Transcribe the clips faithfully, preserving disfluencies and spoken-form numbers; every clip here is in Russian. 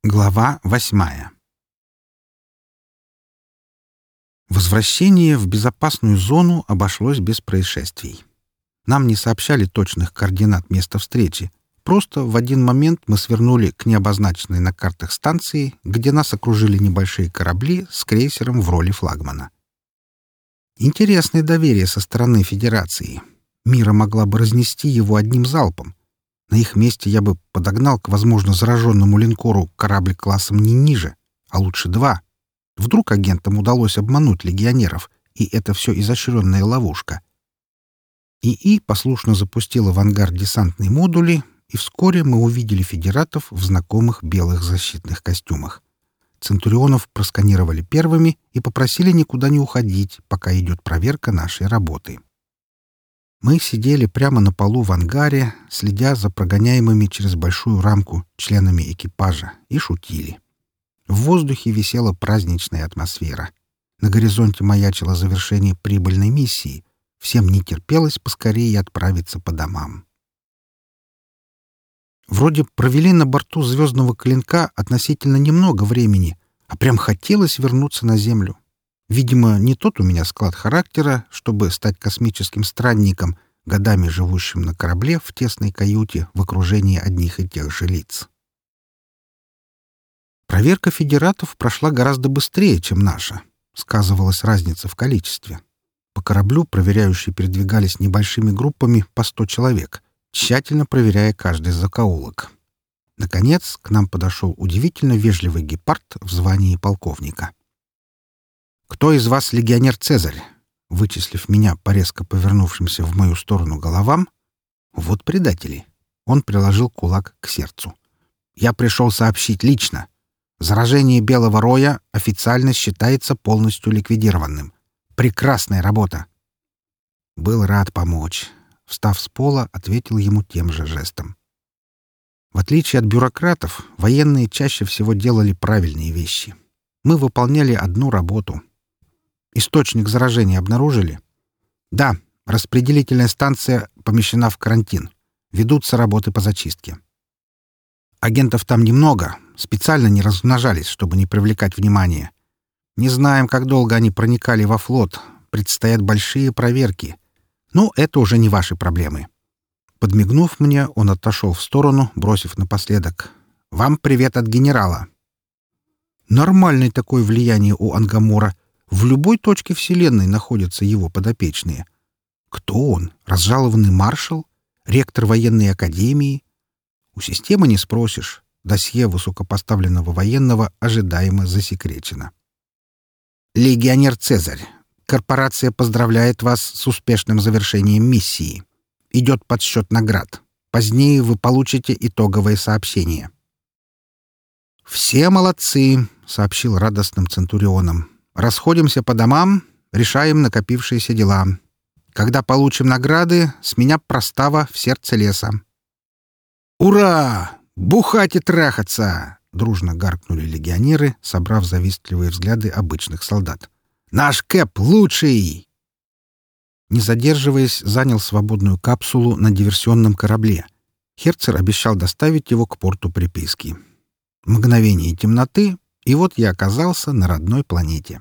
Глава восьмая. Возвращение в безопасную зону обошлось без происшествий. Нам не сообщали точных координат места встречи. Просто в один момент мы свернули к необозначенной на картах станции, где нас окружили небольшие корабли с крейсером в роли флагмана. Интересное доверие со стороны Федерации. Мира могла бы разнести его одним залпом. На их месте я бы подогнал к, возможно, зараженному линкору корабль классом не ниже, а лучше два. Вдруг агентам удалось обмануть легионеров, и это все изощренная ловушка. ИИ послушно запустила в ангар десантные модули, и вскоре мы увидели федератов в знакомых белых защитных костюмах. Центурионов просканировали первыми и попросили никуда не уходить, пока идет проверка нашей работы. Мы сидели прямо на полу в ангаре, следя за прогоняемыми через большую рамку членами экипажа, и шутили. В воздухе висела праздничная атмосфера. На горизонте маячило завершение прибыльной миссии. Всем не терпелось поскорее отправиться по домам. Вроде провели на борту звездного клинка относительно немного времени, а прям хотелось вернуться на Землю. Видимо, не тот у меня склад характера, чтобы стать космическим странником, годами живущим на корабле в тесной каюте в окружении одних и тех же лиц. Проверка федератов прошла гораздо быстрее, чем наша. Сказывалась разница в количестве. По кораблю проверяющие передвигались небольшими группами по сто человек, тщательно проверяя каждый закоулок. Наконец, к нам подошел удивительно вежливый гепард в звании полковника. «Кто из вас легионер Цезарь?» Вычислив меня по резко повернувшимся в мою сторону головам, вот предатели. Он приложил кулак к сердцу. «Я пришел сообщить лично. Заражение Белого Роя официально считается полностью ликвидированным. Прекрасная работа!» Был рад помочь. Встав с пола, ответил ему тем же жестом. В отличие от бюрократов, военные чаще всего делали правильные вещи. Мы выполняли одну работу. Источник заражения обнаружили? Да, распределительная станция помещена в карантин. Ведутся работы по зачистке. Агентов там немного, специально не размножались, чтобы не привлекать внимания. Не знаем, как долго они проникали во флот. Предстоят большие проверки. Но это уже не ваши проблемы. Подмигнув мне, он отошел в сторону, бросив напоследок: «Вам привет от генерала». Нормальное такое влияние у Ангамора. В любой точке Вселенной находятся его подопечные. Кто он? Разжалованный маршал? Ректор военной академии? У системы не спросишь. Досье высокопоставленного военного ожидаемо засекречено. «Легионер Цезарь, корпорация поздравляет вас с успешным завершением миссии. Идет подсчет наград. Позднее вы получите итоговое сообщение». «Все молодцы», — сообщил радостным центурионам. «Расходимся по домам, решаем накопившиеся дела. Когда получим награды, с меня простава в сердце леса». «Ура! Бухать и трахаться!» — дружно гаркнули легионеры, собрав завистливые взгляды обычных солдат. «Наш Кэп лучший!» Не задерживаясь, занял свободную капсулу на диверсионном корабле. Херцер обещал доставить его к порту приписки. Мгновение темноты, и вот я оказался на родной планете.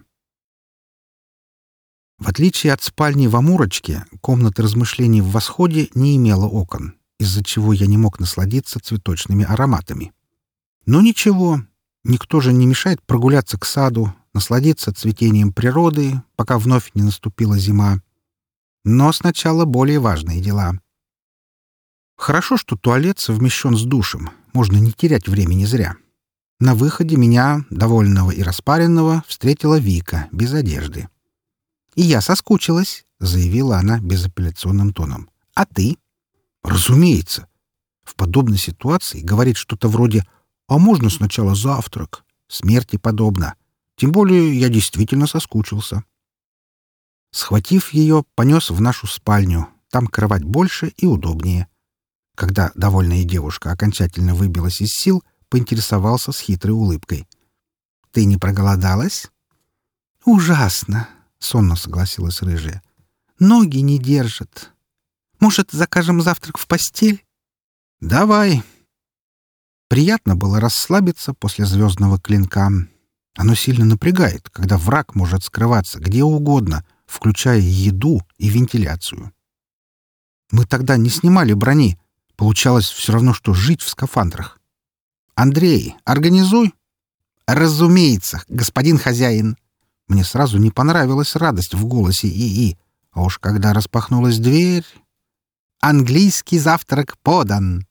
В отличие от спальни в Амурочке, комната размышлений в Восходе не имела окон, из-за чего я не мог насладиться цветочными ароматами. Но ничего, никто же не мешает прогуляться к саду, насладиться цветением природы, пока вновь не наступила зима. Но сначала более важные дела. Хорошо, что туалет совмещен с душем, можно не терять времени зря. На выходе меня, довольного и распаренного, встретила Вика без одежды. «И я соскучилась», — заявила она безапелляционным тоном. «А ты?» «Разумеется». В подобной ситуации говорит что-то вроде «А можно сначала завтрак?» Смерти подобно. Тем более я действительно соскучился. Схватив ее, понес в нашу спальню. Там кровать больше и удобнее. Когда довольная девушка окончательно выбилась из сил, поинтересовался с хитрой улыбкой. «Ты не проголодалась?» «Ужасно», — сонно согласилась рыжая. «Ноги не держат. Может, закажем завтрак в постель?» «Давай». Приятно было расслабиться после звездного клинка. Оно сильно напрягает, когда враг может скрываться где угодно, включая еду и вентиляцию. Мы тогда не снимали брони. Получалось все равно, что жить в скафандрах. «Андрей, организуй!» «Разумеется, господин хозяин!» Мне сразу не понравилась радость в голосе ИИ. А уж когда распахнулась дверь... «Английский завтрак подан!»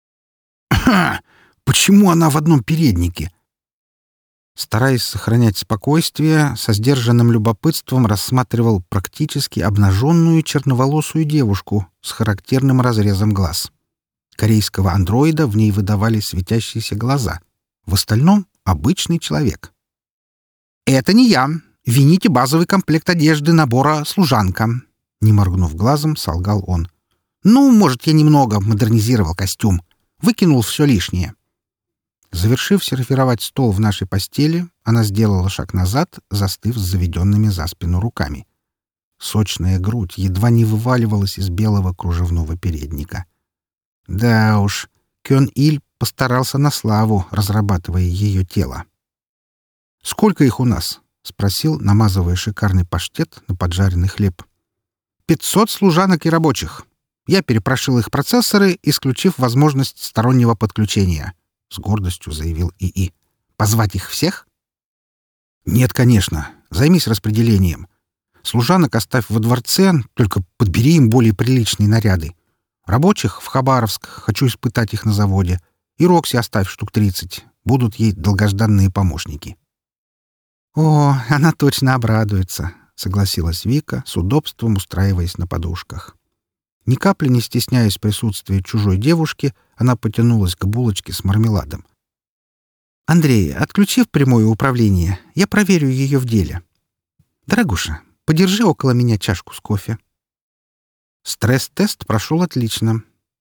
Почему она в одном переднике? Стараясь сохранять спокойствие, со сдержанным любопытством рассматривал практически обнаженную черноволосую девушку с характерным разрезом глаз. Корейского андроида в ней выдавали светящиеся глаза. В остальном — обычный человек. «Это не я. Вините базовый комплект одежды набора «Служанка». Не моргнув глазом, солгал он. «Ну, может, я немного модернизировал костюм. Выкинул все лишнее». Завершив сервировать стол в нашей постели, она сделала шаг назад, застыв с заведенными за спину руками. Сочная грудь едва не вываливалась из белого кружевного передника. Да уж, Кён-Иль постарался на славу, разрабатывая ее тело. «Сколько их у нас?» — спросил, намазывая шикарный паштет на поджаренный хлеб. «Пятьсот служанок и рабочих. Я перепрошил их процессоры, исключив возможность стороннего подключения», — с гордостью заявил ИИ. «Позвать их всех?» «Нет, конечно. Займись распределением. Служанок оставь во дворце, только подбери им более приличные наряды. Рабочих — в Хабаровск, хочу испытать их на заводе. И Рокси оставь штук тридцать. Будут ей долгожданные помощники». «О, она точно обрадуется», — согласилась Вика, с удобством устраиваясь на подушках. Ни капли не стесняясь присутствия чужой девушки, она потянулась к булочке с мармеладом. «Андрей, отключив прямое управление, я проверю ее в деле. Дорогуша, подержи около меня чашку с кофе». Стресс-тест прошел отлично.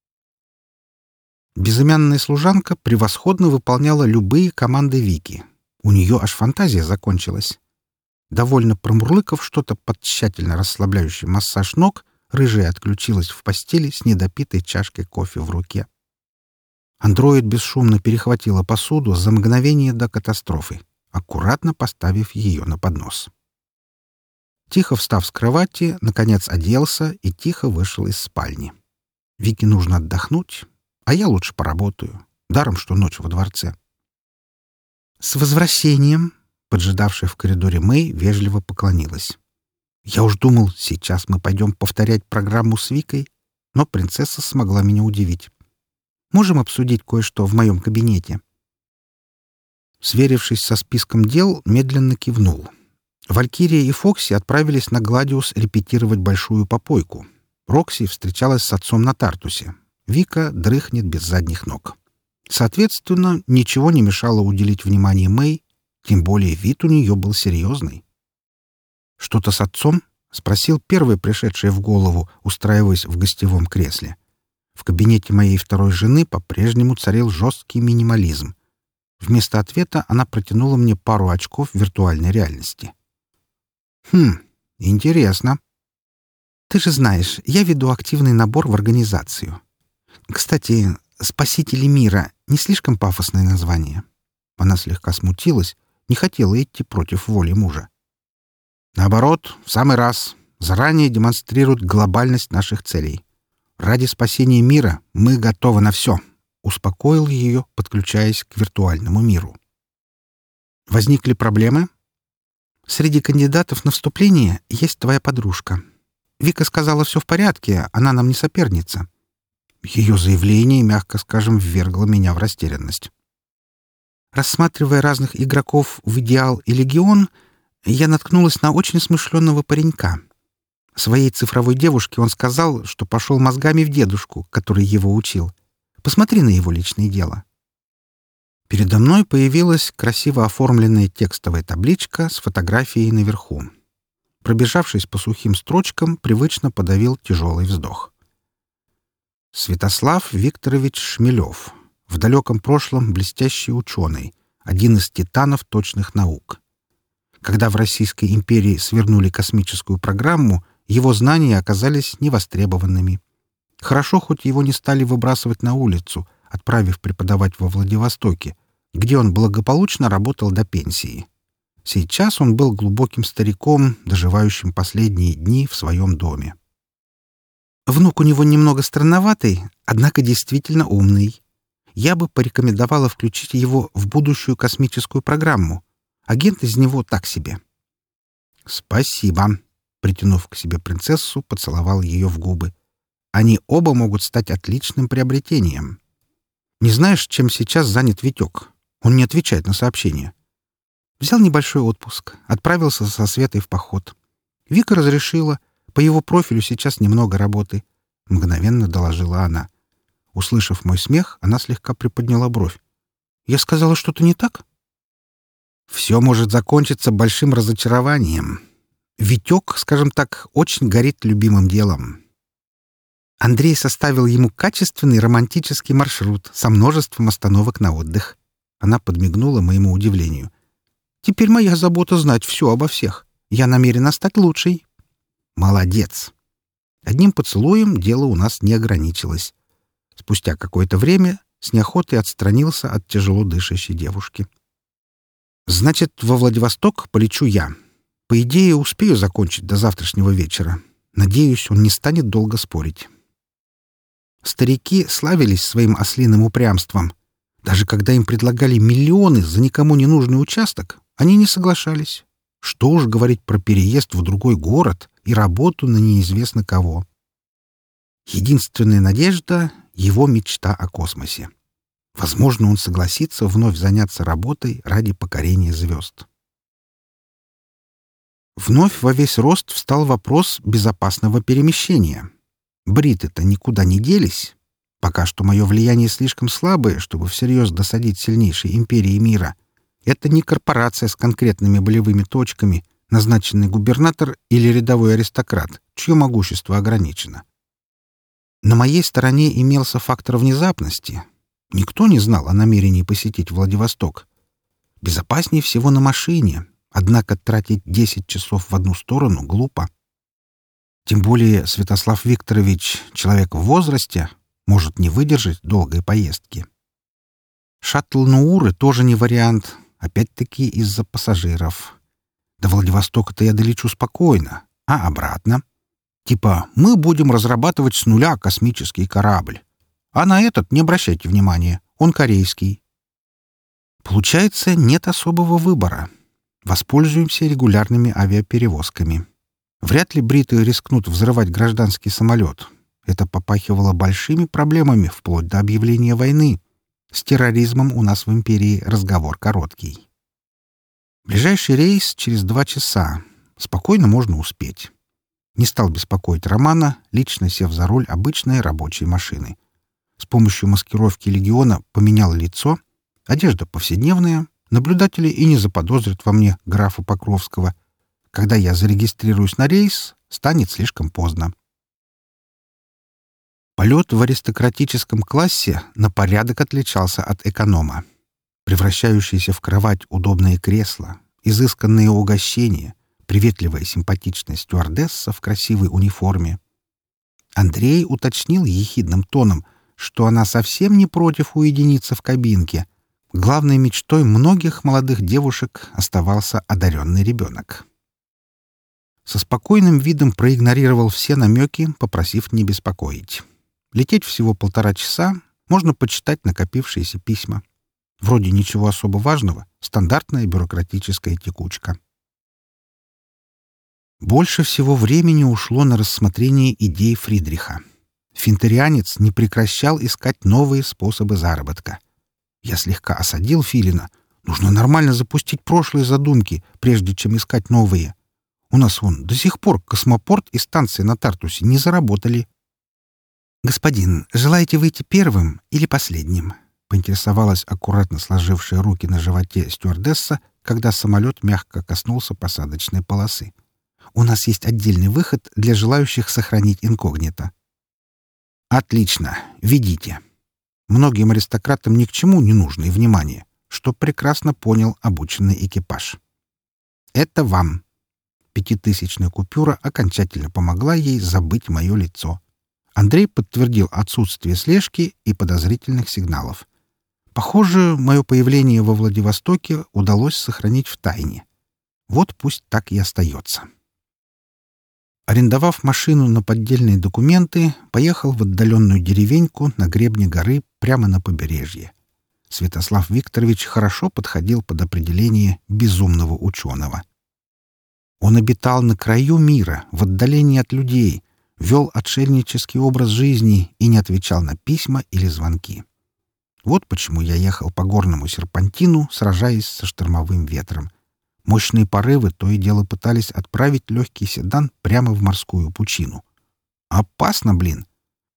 Безымянная служанка превосходно выполняла любые команды Вики. У нее аж фантазия закончилась. Довольно промурлыкав что-то под тщательно расслабляющий массаж ног, рыжая отключилась в постели с недопитой чашкой кофе в руке. Андроид бесшумно перехватила посуду за мгновение до катастрофы, аккуратно поставив ее на поднос. Тихо встав с кровати, наконец оделся и тихо вышел из спальни. Вике нужно отдохнуть, а я лучше поработаю. Даром, что ночь во дворце. «С возвращением!» — поджидавшая в коридоре Мэй вежливо поклонилась. Я уж думал, сейчас мы пойдем повторять программу с Викой, но принцесса смогла меня удивить. Можем обсудить кое-что в моем кабинете?» Сверившись со списком дел, медленно кивнул. Валькирия и Фокси отправились на Гладиус репетировать большую попойку. Рокси встречалась с отцом на Тартусе. Вика дрыхнет без задних ног. Соответственно, ничего не мешало уделить внимание Мэй, тем более вид у нее был серьезный. «Что-то с отцом?» — спросил первый пришедший в голову, устраиваясь в гостевом кресле. В кабинете моей второй жены по-прежнему царил жесткий минимализм. Вместо ответа она протянула мне пару очков виртуальной реальности. «Хм, интересно. Ты же знаешь, я веду активный набор в организацию. Кстати, «Спасители мира» — не слишком пафосное название?» Она слегка смутилась, не хотела идти против воли мужа. «Наоборот, в самый раз. Заранее демонстрирует глобальность наших целей. Ради спасения мира мы готовы на все», — успокоил ее, подключаясь к виртуальному миру. «Возникли проблемы?» «Среди кандидатов на вступление есть твоя подружка. Вика сказала, все в порядке, она нам не соперница». Ее заявление, мягко скажем, ввергло меня в растерянность. Рассматривая разных игроков в «Идеал» и «Легион», я наткнулась на очень смышленного паренька. Своей цифровой девушке он сказал, что пошел мозгами в дедушку, который его учил. Посмотри на его личное дело. Передо мной появилась красиво оформленная текстовая табличка с фотографией наверху. Пробежавшись по сухим строчкам, привычно подавил тяжелый вздох. Святослав Викторович Шмелев. В далеком прошлом блестящий ученый, один из титанов точных наук. Когда в Российской империи свернули космическую программу, его знания оказались невостребованными. Хорошо, хоть его не стали выбрасывать на улицу, отправив преподавать во Владивостоке, где он благополучно работал до пенсии. Сейчас он был глубоким стариком, доживающим последние дни в своем доме. Внук у него немного странноватый, однако действительно умный. Я бы порекомендовала включить его в будущую космическую программу. Агент из него так себе. «Спасибо», — притянув к себе принцессу, поцеловал ее в губы. «Они оба могут стать отличным приобретением. Не знаешь, чем сейчас занят Витек? Он не отвечает на сообщения. Взял небольшой отпуск, отправился со Светой в поход. Вика разрешила. По его профилю сейчас немного работы», — мгновенно доложила она. Услышав мой смех, она слегка приподняла бровь. «Я сказала что-то не так?» «Все может закончиться большим разочарованием. Витек, скажем так, очень горит любимым делом». Андрей составил ему качественный романтический маршрут со множеством остановок на отдых. Она подмигнула моему удивлению. «Теперь моя забота знать все обо всех. Я намерена стать лучшей». «Молодец!» Одним поцелуем дело у нас не ограничилось. Спустя какое-то время с неохотой отстранился от тяжело дышащей девушки. «Значит, во Владивосток полечу я. По идее, успею закончить до завтрашнего вечера. Надеюсь, он не станет долго спорить». Старики славились своим ослиным упрямством. Даже когда им предлагали миллионы за никому не нужный участок, они не соглашались. Что уж говорить про переезд в другой город и работу на неизвестно кого. Единственная надежда — его мечта о космосе. Возможно, он согласится вновь заняться работой ради покорения звезд. Вновь во весь рост встал вопрос безопасного перемещения. Бриты-то никуда не делись. Пока что мое влияние слишком слабое, чтобы всерьез досадить сильнейшей империи мира. Это не корпорация с конкретными болевыми точками, назначенный губернатор или рядовой аристократ, чье могущество ограничено. На моей стороне имелся фактор внезапности. Никто не знал о намерении посетить Владивосток. Безопаснее всего на машине, однако тратить десять часов в одну сторону глупо. Тем более Святослав Викторович, человек в возрасте, может не выдержать долгой поездки. Шаттл Нууры тоже не вариант, опять-таки из-за пассажиров. До Владивостока-то я долечу спокойно, а обратно? Типа, мы будем разрабатывать с нуля космический корабль. А на этот не обращайте внимания, он корейский. Получается, нет особого выбора. Воспользуемся регулярными авиаперевозками. Вряд ли бриты рискнут взрывать гражданский самолет. Это попахивало большими проблемами вплоть до объявления войны. С терроризмом у нас в империи разговор короткий. Ближайший рейс через два часа. Спокойно можно успеть. Не стал беспокоить Романа, лично сев за руль обычной рабочей машины. С помощью маскировки легиона поменял лицо. Одежда повседневная. Наблюдатели и не заподозрят во мне графа Покровского. Когда я зарегистрируюсь на рейс, станет слишком поздно. Полет в аристократическом классе на порядок отличался от эконома. Превращающиеся в кровать удобные кресла, изысканные угощения, приветливая симпатичная стюардесса в красивой униформе. Андрей уточнил ехидным тоном, что она совсем не против уединиться в кабинке. Главной мечтой многих молодых девушек оставался одаренный ребенок. Со спокойным видом проигнорировал все намеки, попросив не беспокоить. Лететь всего полтора часа, можно почитать накопившиеся письма. Вроде ничего особо важного, стандартная бюрократическая текучка. Больше всего времени ушло на рассмотрение идей Фридриха. Финтерианец не прекращал искать новые способы заработка. Я слегка осадил Филина. Нужно нормально запустить прошлые задумки, прежде чем искать новые. У нас вон до сих пор космопорт и станция на Тартусе не заработали. «Господин, желаете выйти первым или последним?» — поинтересовалась аккуратно сложившая руки на животе стюардесса, когда самолет мягко коснулся посадочной полосы. «У нас есть отдельный выход для желающих сохранить инкогнито». «Отлично. Ведите». Многим аристократам ни к чему не нужно и внимание, что прекрасно понял обученный экипаж. «Это вам». Пятитысячная купюра окончательно помогла ей забыть мое лицо. Андрей подтвердил отсутствие слежки и подозрительных сигналов. Похоже, мое появление во Владивостоке удалось сохранить в тайне. Вот пусть так и остается. Арендовав машину на поддельные документы, поехал в отдаленную деревеньку на гребне горы прямо на побережье. Святослав Викторович хорошо подходил под определение безумного ученого. Он обитал на краю мира, в отдалении от людей, вел отшельнический образ жизни и не отвечал на письма или звонки. Вот почему я ехал по горному серпантину, сражаясь со штормовым ветром. Мощные порывы то и дело пытались отправить легкий седан прямо в морскую пучину. Опасно, блин!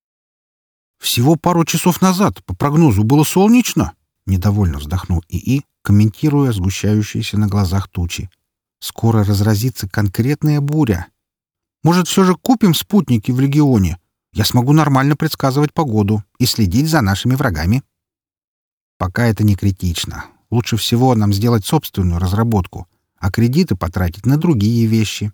«Всего пару часов назад, по прогнозу, было солнечно», — недовольно вздохнул ИИ, комментируя сгущающиеся на глазах тучи. «Скоро разразится конкретная буря. Может, все же купим спутники в Легионе? Я смогу нормально предсказывать погоду и следить за нашими врагами». «Пока это не критично. Лучше всего нам сделать собственную разработку, а кредиты потратить на другие вещи».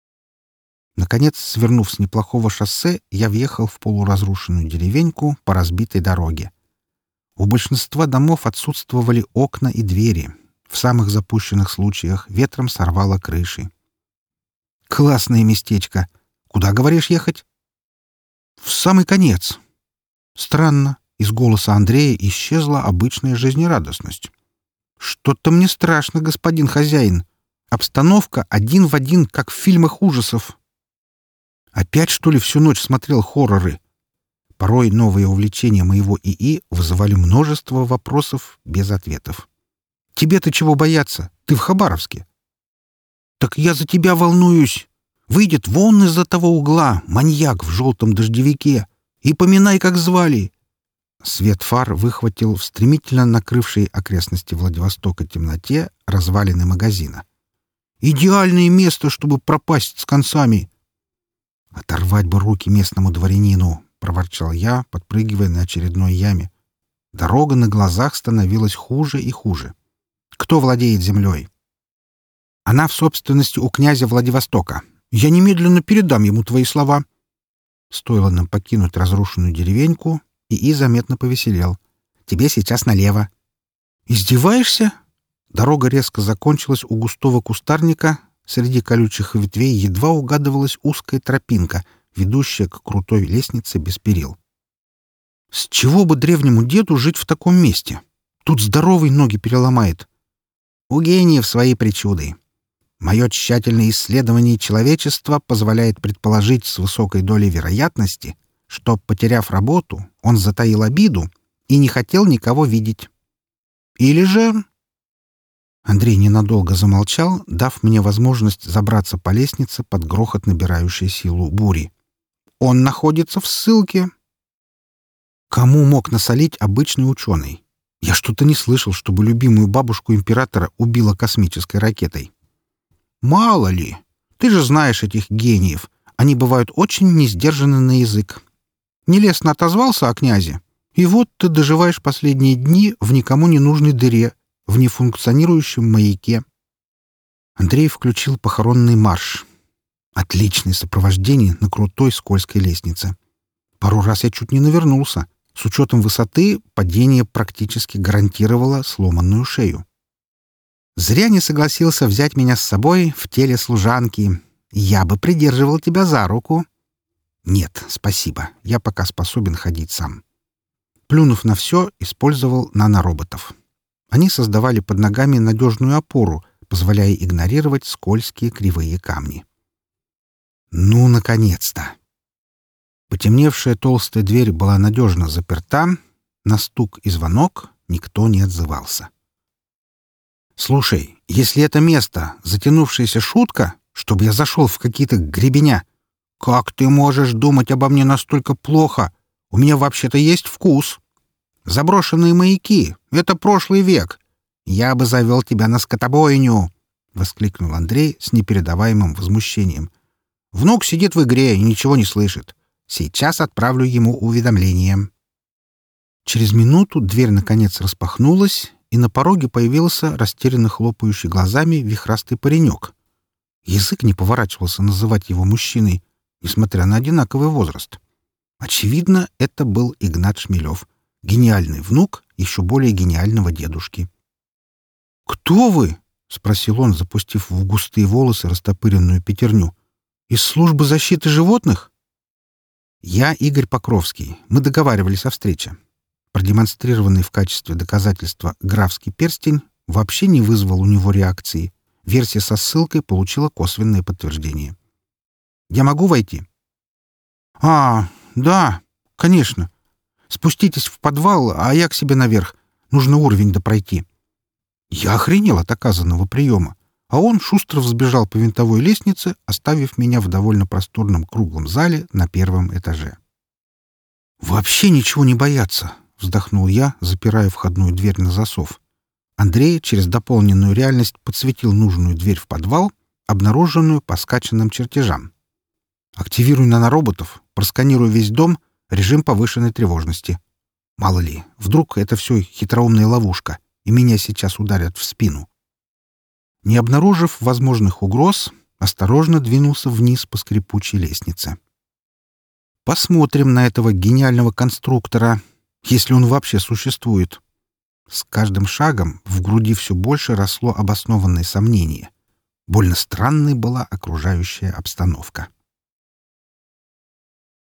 Наконец, свернув с неплохого шоссе, я въехал в полуразрушенную деревеньку по разбитой дороге. У большинства домов отсутствовали окна и двери. В самых запущенных случаях ветром сорвало крыши. «Классное местечко. Куда, говоришь, ехать?» «В самый конец». Странно, из голоса Андрея исчезла обычная жизнерадостность. «Что-то мне страшно, господин хозяин. Обстановка один в один, как в фильмах ужасов». Опять, что ли, всю ночь смотрел хорроры? Порой новые увлечения моего ИИ вызывали множество вопросов без ответов. «Тебе-то чего бояться? Ты в Хабаровске». «Так я за тебя волнуюсь. Выйдет вон из-за того угла маньяк в желтом дождевике. И поминай, как звали». Свет фар выхватил в стремительно накрывшей окрестности Владивостока темноте развалины магазина. «Идеальное место, чтобы пропасть с концами». «Оторвать бы руки местному дворянину», — проворчал я, подпрыгивая на очередной яме. Дорога на глазах становилась хуже и хуже. «Кто владеет землей?» «Она в собственности у князя Владивостока. Я немедленно передам ему твои слова». Стоило нам покинуть разрушенную деревеньку, ИИ заметно повеселел. «Тебе сейчас налево». «Издеваешься?» Дорога резко закончилась у густого кустарника. Среди колючих ветвей едва угадывалась узкая тропинка, ведущая к крутой лестнице без перил. «С чего бы древнему деду жить в таком месте? Тут здоровый ноги переломает». «У гениев свои причуды. Мое тщательное исследование человечества позволяет предположить с высокой долей вероятности, что, потеряв работу, он затаил обиду и не хотел никого видеть. Или же...» Андрей ненадолго замолчал, дав мне возможность забраться по лестнице под грохот набирающей силу бури. «Он находится в ссылке». Кому мог насолить обычный ученый? Я что-то не слышал, чтобы любимую бабушку императора убило космической ракетой. «Мало ли. Ты же знаешь этих гениев. Они бывают очень несдержаны на язык. Нелестно отозвался о князе, и вот ты доживаешь последние дни в никому не нужной дыре, в нефункционирующем маяке». Андрей включил похоронный марш. Отличное сопровождение на крутой скользкой лестнице. Пару раз я чуть не навернулся. С учетом высоты падение практически гарантировало сломанную шею. «Зря не согласился взять меня с собой в теле служанки. Я бы придерживал тебя за руку». «Нет, спасибо. Я пока способен ходить сам». Плюнув на все, использовал нанороботов. Они создавали под ногами надежную опору, позволяя игнорировать скользкие кривые камни. Ну, наконец-то! Потемневшая толстая дверь была надежно заперта, на стук и звонок никто не отзывался. «Слушай, если это место — затянувшаяся шутка, чтобы я зашел в какие-то гребеня, как ты можешь думать обо мне настолько плохо? У меня вообще-то есть вкус. Заброшенные маяки — это прошлый век. Я бы завел тебя на скотобойню!» — воскликнул Андрей с непередаваемым возмущением. «Внук сидит в игре и ничего не слышит. Сейчас отправлю ему уведомление». Через минуту дверь наконец распахнулась, и на пороге появился растерянно хлопающий глазами вихрастый паренек. Язык не поворачивался называть его мужчиной, несмотря на одинаковый возраст. Очевидно, это был Игнат Шмелев, гениальный внук еще более гениального дедушки. «Кто вы?» — спросил он, запустив в густые волосы растопыренную пятерню. «Из службы защиты животных?» «Я Игорь Покровский. Мы договаривались о встрече». Продемонстрированный в качестве доказательства графский перстень вообще не вызвал у него реакции. Версия со ссылкой получила косвенное подтверждение. «Я могу войти?» «А, да, конечно. Спуститесь в подвал, а я к себе наверх. Нужно уровень допройти». Я охренел от оказанного приема, а он шустро взбежал по винтовой лестнице, оставив меня в довольно просторном круглом зале на первом этаже. «Вообще ничего не бояться», — вздохнул я, запирая входную дверь на засов. Андрей через дополненную реальность подсветил нужную дверь в подвал, обнаруженную по скачанным чертежам. «Активируй нанороботов, просканируй весь дом, режим повышенной тревожности. Мало ли, вдруг это все хитроумная ловушка, и меня сейчас ударят в спину». Не обнаружив возможных угроз, осторожно двинулся вниз по скрипучей лестнице. Посмотрим на этого гениального конструктора, если он вообще существует. С каждым шагом в груди все больше росло обоснованное сомнение. Больно странной была окружающая обстановка.